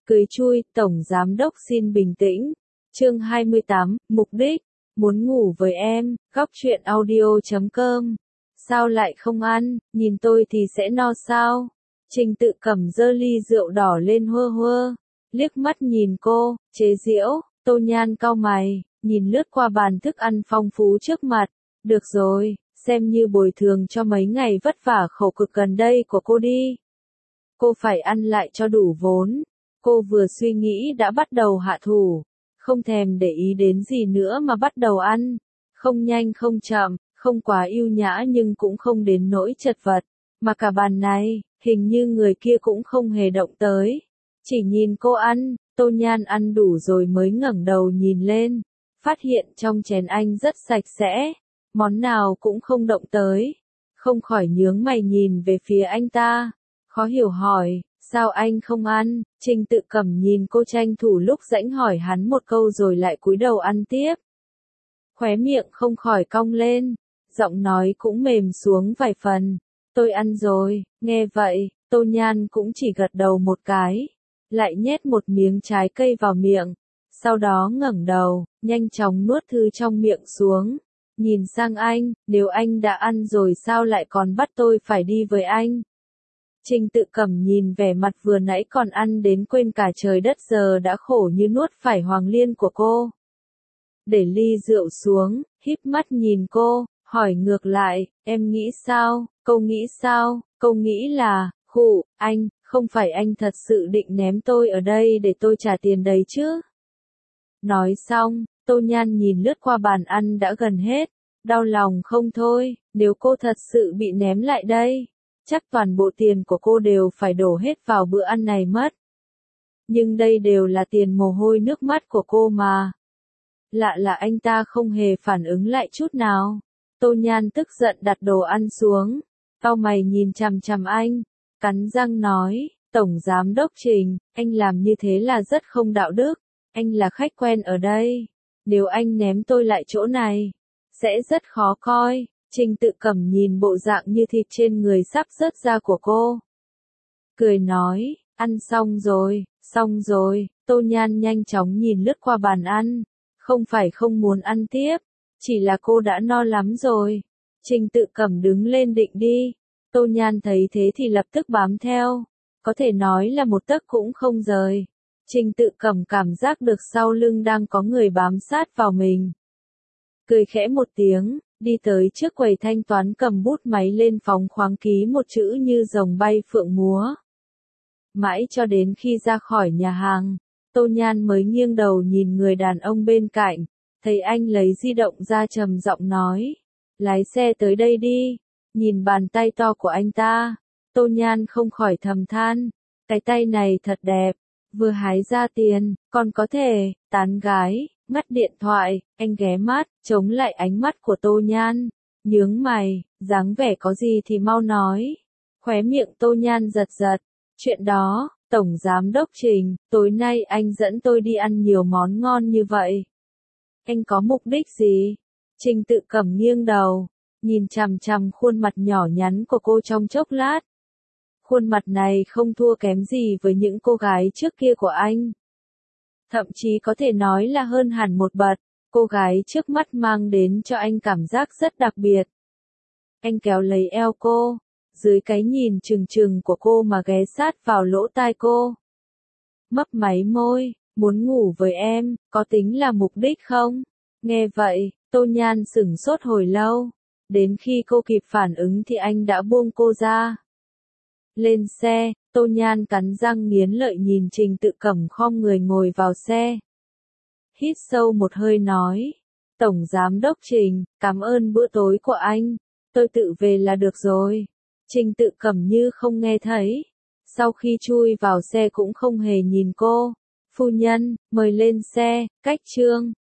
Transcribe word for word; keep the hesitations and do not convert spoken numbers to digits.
Cười chui, Tổng Giám Đốc xin bình tĩnh. Chương hai mươi tám, Mục đích. Muốn ngủ với em, góc truyện audio chấm com. Sao lại không ăn, nhìn tôi thì sẽ no sao? Trình Tự Cẩm giơ ly rượu đỏ lên hơ hơ, liếc mắt nhìn cô, chế giễu. Tô Nhan cau mày, nhìn lướt qua bàn thức ăn phong phú trước mặt. Được rồi, xem như bồi thường cho mấy ngày vất vả khổ cực gần đây của cô đi. Cô phải ăn lại cho đủ vốn. Cô vừa suy nghĩ đã bắt đầu hạ thủ, không thèm để ý đến gì nữa mà bắt đầu ăn. Không nhanh không chậm, không quá ưu nhã nhưng cũng không đến nỗi chật vật. Mà cả bàn này, hình như người kia cũng không hề động tới. Chỉ nhìn cô ăn, Tô Nhan ăn đủ rồi mới ngẩng đầu nhìn lên. Phát hiện trong chén anh rất sạch sẽ, món nào cũng không động tới. Không khỏi nhướng mày nhìn về phía anh ta, khó hiểu hỏi. Sao anh không ăn? Trình Tự Cẩm nhìn cô tranh thủ lúc rãnh hỏi hắn một câu rồi lại cúi đầu ăn tiếp. Khóe miệng không khỏi cong lên, giọng nói cũng mềm xuống vài phần. Tôi ăn rồi. Nghe vậy, Tô Nhan cũng chỉ gật đầu một cái, lại nhét một miếng trái cây vào miệng, sau đó ngẩng đầu, nhanh chóng nuốt thứ trong miệng xuống. Nhìn sang anh, nếu anh đã ăn rồi sao lại còn bắt tôi phải đi với anh? Trình Tự Cẩm nhìn vẻ mặt vừa nãy còn ăn đến quên cả trời đất giờ đã khổ như nuốt phải hoàng liên của cô. Để ly rượu xuống, híp mắt nhìn cô, hỏi ngược lại, em nghĩ sao, cô nghĩ sao, cô nghĩ là, khụ, anh, không phải anh thật sự định ném tôi ở đây để tôi trả tiền đấy chứ? Nói xong, Tô Nhan nhìn lướt qua bàn ăn đã gần hết, đau lòng không thôi, nếu cô thật sự bị ném lại đây, chắc toàn bộ tiền của cô đều phải đổ hết vào bữa ăn này mất. Nhưng đây đều là tiền mồ hôi nước mắt của cô mà. Lạ là anh ta không hề phản ứng lại chút nào. Tô Nhan tức giận đặt đồ ăn xuống, cau mày nhìn chằm chằm anh, cắn răng nói, Tổng Giám Đốc Trình, anh làm như thế là rất không đạo đức, anh là khách quen ở đây, nếu anh ném tôi lại chỗ này, sẽ rất khó coi. Trình Tự Cẩm nhìn bộ dạng như thịt trên người sắp rớt ra của cô, cười nói, ăn xong rồi, xong rồi. Tô Nhan nhanh chóng nhìn lướt qua bàn ăn, không phải không muốn ăn tiếp, chỉ là cô đã no lắm rồi. Trình Tự Cẩm đứng lên định đi, Tô Nhan thấy thế thì lập tức bám theo, có thể nói là một tấc cũng không rời. Trình Tự Cẩm cảm giác được sau lưng đang có người bám sát vào mình. Cười khẽ một tiếng, đi tới trước quầy thanh toán cầm bút máy lên phóng khoáng ký một chữ như rồng bay phượng múa. Mãi cho đến khi ra khỏi nhà hàng, Tô Nhan mới nghiêng đầu nhìn người đàn ông bên cạnh, thấy anh lấy di động ra trầm giọng nói, lái xe tới đây đi. Nhìn bàn tay to của anh ta, Tô Nhan không khỏi thầm than, cái tay này thật đẹp, vừa hái ra tiền, còn có thể tán gái. Ngắt điện thoại, anh ghé mắt, chống lại ánh mắt của Tô Nhan, nhướng mày, dáng vẻ có gì thì mau nói. Khóe miệng Tô Nhan giật giật, chuyện đó, Tổng Giám Đốc Trình, tối nay anh dẫn tôi đi ăn nhiều món ngon như vậy. Anh có mục đích gì? Trình Tự Cẩm nghiêng đầu, nhìn chằm chằm khuôn mặt nhỏ nhắn của cô trong chốc lát. Khuôn mặt này không thua kém gì với những cô gái trước kia của anh. Thậm chí có thể nói là hơn hẳn một bậc, cô gái trước mắt mang đến cho anh cảm giác rất đặc biệt. Anh kéo lấy eo cô, dưới cái nhìn trừng trừng của cô mà ghé sát vào lỗ tai cô. Mấp máy môi, muốn ngủ với em, có tính là mục đích không? Nghe vậy, Tô Nhan sửng sốt hồi lâu, đến khi cô kịp phản ứng thì anh đã buông cô ra. Lên xe, Tô Nhan cắn răng nghiến lợi nhìn Trình Tự Cẩm khom người ngồi vào xe. Hít sâu một hơi nói, Tổng Giám Đốc Trình, cảm ơn bữa tối của anh, tôi tự về là được rồi. Trình Tự Cẩm như không nghe thấy, sau khi chui vào xe cũng không hề nhìn cô. Phu nhân, mời lên xe, cách chương.